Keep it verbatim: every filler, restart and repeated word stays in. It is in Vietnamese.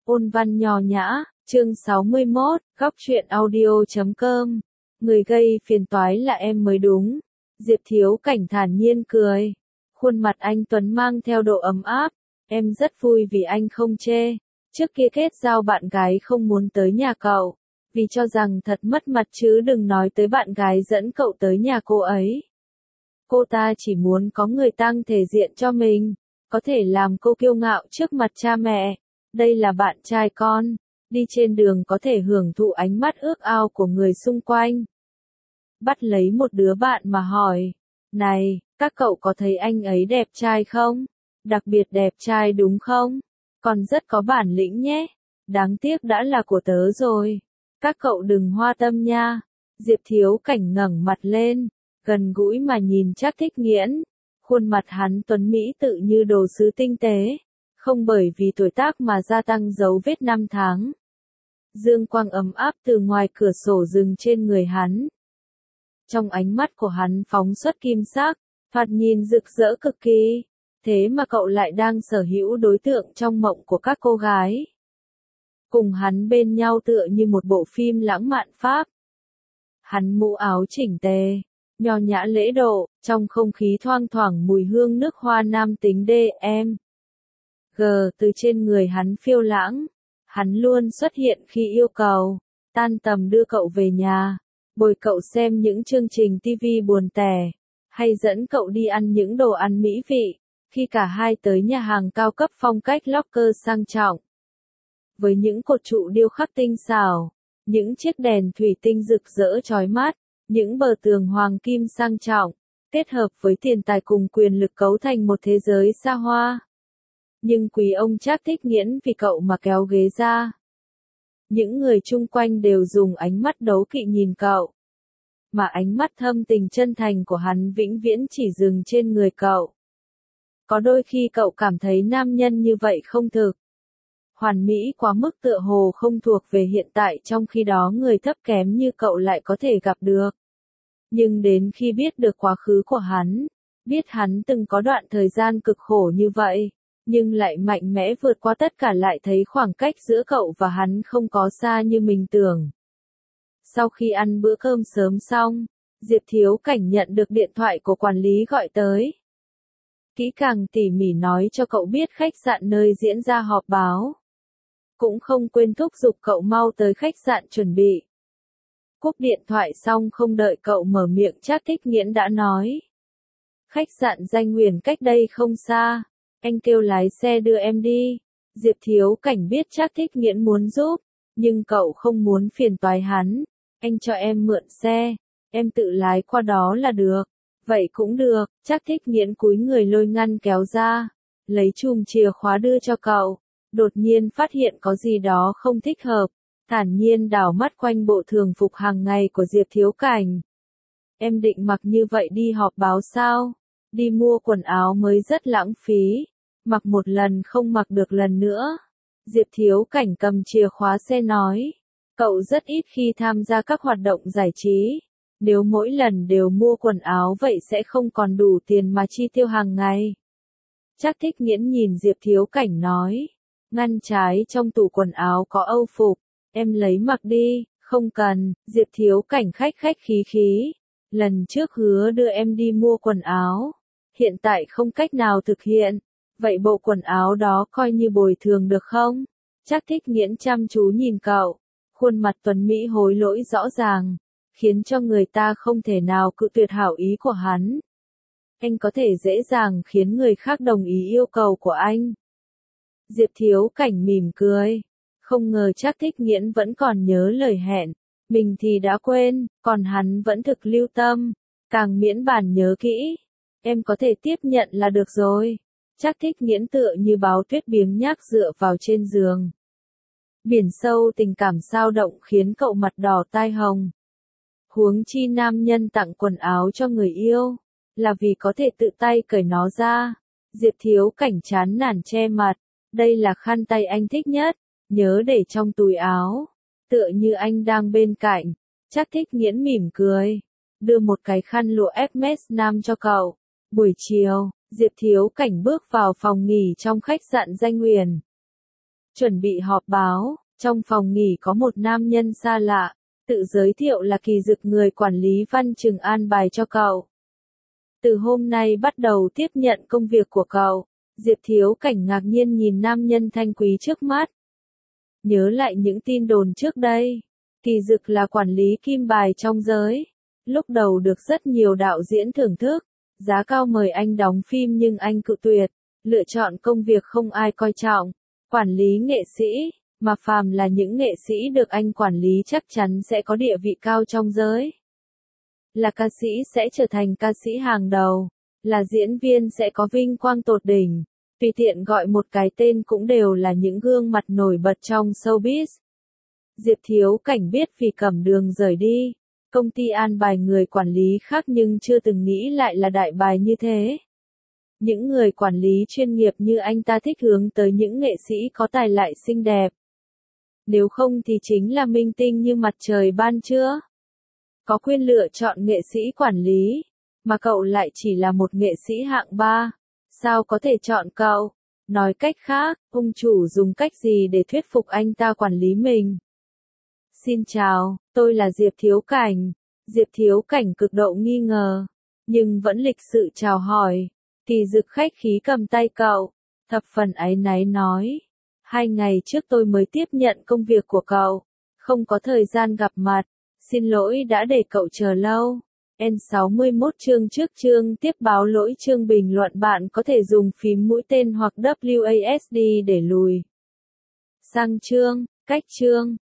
Ôn văn nho nhã, chương sáu mươi mốt, góc truyện audio chấm com. Người gây phiền toái là em mới đúng. Diệp Thiếu Cảnh thản nhiên cười. Khuôn mặt anh Tuấn mang theo độ ấm áp. Em rất vui vì anh không chê. Trước kia kết giao bạn gái không muốn tới nhà cậu. Vì cho rằng thật mất mặt chứ đừng nói tới bạn gái dẫn cậu tới nhà cô ấy. Cô ta chỉ muốn có người tăng thể diện cho mình. Có thể làm cô kiêu ngạo trước mặt cha mẹ. Đây là bạn trai con, đi trên đường có thể hưởng thụ ánh mắt ước ao của người xung quanh. Bắt lấy một đứa bạn mà hỏi, này, các cậu có thấy anh ấy đẹp trai không? Đặc biệt đẹp trai đúng không? Còn rất có bản lĩnh nhé. Đáng tiếc đã là của tớ rồi. Các cậu đừng hoa tâm nha. Diệp Thiếu Cảnh ngẩng mặt lên, gần gũi mà nhìn Trác Thích Nghiễn. Khuôn mặt hắn tuấn mỹ tự như đồ sứ tinh tế. Không bởi vì tuổi tác mà gia tăng dấu vết năm tháng. Dương quang ấm áp từ ngoài cửa sổ dừng trên người hắn. Trong ánh mắt của hắn phóng xuất kim sắc, thoạt nhìn rực rỡ cực kỳ. Thế mà cậu lại đang sở hữu đối tượng trong mộng của các cô gái. Cùng hắn bên nhau tựa như một bộ phim lãng mạn Pháp. Hắn mũ áo chỉnh tề, nho nhã lễ độ, trong không khí thoang thoảng mùi hương nước hoa nam tính đê em. G từ trên người hắn phiêu lãng, hắn luôn xuất hiện khi yêu cầu, tan tầm đưa cậu về nhà, bồi cậu xem những chương trình ti vi buồn tẻ, hay dẫn cậu đi ăn những đồ ăn mỹ vị, khi cả hai tới nhà hàng cao cấp phong cách locker sang trọng. Với những cột trụ điêu khắc tinh xảo, những chiếc đèn thủy tinh rực rỡ chói mắt, những bờ tường hoàng kim sang trọng, kết hợp với tiền tài cùng quyền lực cấu thành một thế giới xa hoa. Nhưng quý ông Trác Thích Nghiễn vì cậu mà kéo ghế ra. Những người chung quanh đều dùng ánh mắt đố kỵ nhìn cậu. Mà ánh mắt thâm tình chân thành của hắn vĩnh viễn chỉ dừng trên người cậu. Có đôi khi cậu cảm thấy nam nhân như vậy không thực. Hoàn mỹ quá mức tựa hồ không thuộc về hiện tại, trong khi đó người thấp kém như cậu lại có thể gặp được. Nhưng đến khi biết được quá khứ của hắn, biết hắn từng có đoạn thời gian cực khổ như vậy, nhưng lại mạnh mẽ vượt qua tất cả, lại thấy khoảng cách giữa cậu và hắn không có xa như mình tưởng. Sau khi ăn bữa cơm sớm xong, Diệp Thiếu Cảnh nhận được điện thoại của quản lý gọi tới. Kỹ càng tỉ mỉ nói cho cậu biết khách sạn nơi diễn ra họp báo. Cũng không quên thúc giục cậu mau tới khách sạn chuẩn bị. Cúp điện thoại xong không đợi cậu mở miệng Trác Thích Nghiễn đã nói. Khách sạn Danh Huyền cách đây không xa. Anh kêu lái xe đưa em đi. Diệp Thiếu Cảnh biết Trác Thích Nghiễn muốn giúp, nhưng cậu không muốn phiền toái hắn. Anh cho em mượn xe, em tự lái qua đó là được. Vậy cũng được. Trác Thích Nghiễn cúi người lôi ngăn kéo ra, lấy chùm chìa khóa đưa cho cậu. Đột nhiên phát hiện có gì đó không thích hợp, thản nhiên đảo mắt quanh bộ thường phục hàng ngày của Diệp Thiếu Cảnh. Em định mặc như vậy đi họp báo sao? Đi mua quần áo mới rất lãng phí, mặc một lần không mặc được lần nữa. Diệp Thiếu Cảnh cầm chìa khóa xe nói, cậu rất ít khi tham gia các hoạt động giải trí. Nếu mỗi lần đều mua quần áo vậy sẽ không còn đủ tiền mà chi tiêu hàng ngày. Trác Thích Nghiễn nhìn Diệp Thiếu Cảnh nói, ngăn trái trong tủ quần áo có âu phục, em lấy mặc đi. Không cần. Diệp Thiếu Cảnh khách khách khí khí. Lần trước hứa đưa em đi mua quần áo, hiện tại không cách nào thực hiện. Vậy bộ quần áo đó coi như bồi thường được không? Trác Thích Nghiễn chăm chú nhìn cậu, khuôn mặt tuấn mỹ hối lỗi rõ ràng, khiến cho người ta không thể nào cự tuyệt hảo ý của hắn. Anh có thể dễ dàng khiến người khác đồng ý yêu cầu của anh. Diệp Thiếu Cảnh mỉm cười, không ngờ Trác Thích Nghiễn vẫn còn nhớ lời hẹn, mình thì đã quên, còn hắn vẫn thực lưu tâm, càng miễn bàn nhớ kỹ. Em có thể tiếp nhận là được rồi. Trác Thích Nghiễn tựa như báo tuyết biếng nhác dựa vào trên giường. Biển sâu tình cảm sao động khiến cậu mặt đỏ tai hồng. Huống chi nam nhân tặng quần áo cho người yêu, là vì có thể tự tay cởi nó ra. Diệp Thiếu Cảnh chán nản che mặt. Đây là khăn tay anh thích nhất, nhớ để trong túi áo, tựa như anh đang bên cạnh. Trác Thích Nghiễn mỉm cười, đưa một cái khăn lụa ép em ét nam cho cậu. Buổi chiều, Diệp Thiếu Cảnh bước vào phòng nghỉ trong khách sạn Danh Huyền. Chuẩn bị họp báo, trong phòng nghỉ có một nam nhân xa lạ, tự giới thiệu là Kỳ Dực, người quản lý Văn Trừng an bài cho cậu. Từ hôm nay bắt đầu tiếp nhận công việc của cậu. Diệp Thiếu Cảnh ngạc nhiên nhìn nam nhân thanh quý trước mắt. Nhớ lại những tin đồn trước đây, Kỳ Dực là quản lý kim bài trong giới. Lúc đầu được rất nhiều đạo diễn thưởng thức, giá cao mời anh đóng phim nhưng anh cự tuyệt, lựa chọn công việc không ai coi trọng, quản lý nghệ sĩ, mà phàm là những nghệ sĩ được anh quản lý chắc chắn sẽ có địa vị cao trong giới. Là ca sĩ sẽ trở thành ca sĩ hàng đầu, là diễn viên sẽ có vinh quang tột đỉnh, tùy tiện gọi một cái tên cũng đều là những gương mặt nổi bật trong showbiz. Diệp Thiếu Cảnh biết vì Cẩm Đường rời đi, công ty an bài người quản lý khác nhưng chưa từng nghĩ lại là đại bài như thế. Những người quản lý chuyên nghiệp như anh ta thích hướng tới những nghệ sĩ có tài lại xinh đẹp. Nếu không thì chính là minh tinh như mặt trời ban trưa. Có quyền lựa chọn nghệ sĩ quản lý, mà cậu lại chỉ là một nghệ sĩ hạng ba. Sao có thể chọn cậu? Nói cách khác, ông chủ dùng cách gì để thuyết phục anh ta quản lý mình? Xin chào, tôi là Diệp Thiếu Cảnh. Diệp Thiếu Cảnh cực độ nghi ngờ, nhưng vẫn lịch sự chào hỏi. Kỳ Dực khách khí cầm tay cậu, thập phần áy náy nói. Hai ngày trước tôi mới tiếp nhận công việc của cậu, không có thời gian gặp mặt, xin lỗi đã để cậu chờ lâu. N sáu mươi mốt chương trước chương tiếp báo lỗi chương bình luận, bạn có thể dùng phím mũi tên hoặc W A S D để lùi sang chương, cách chương.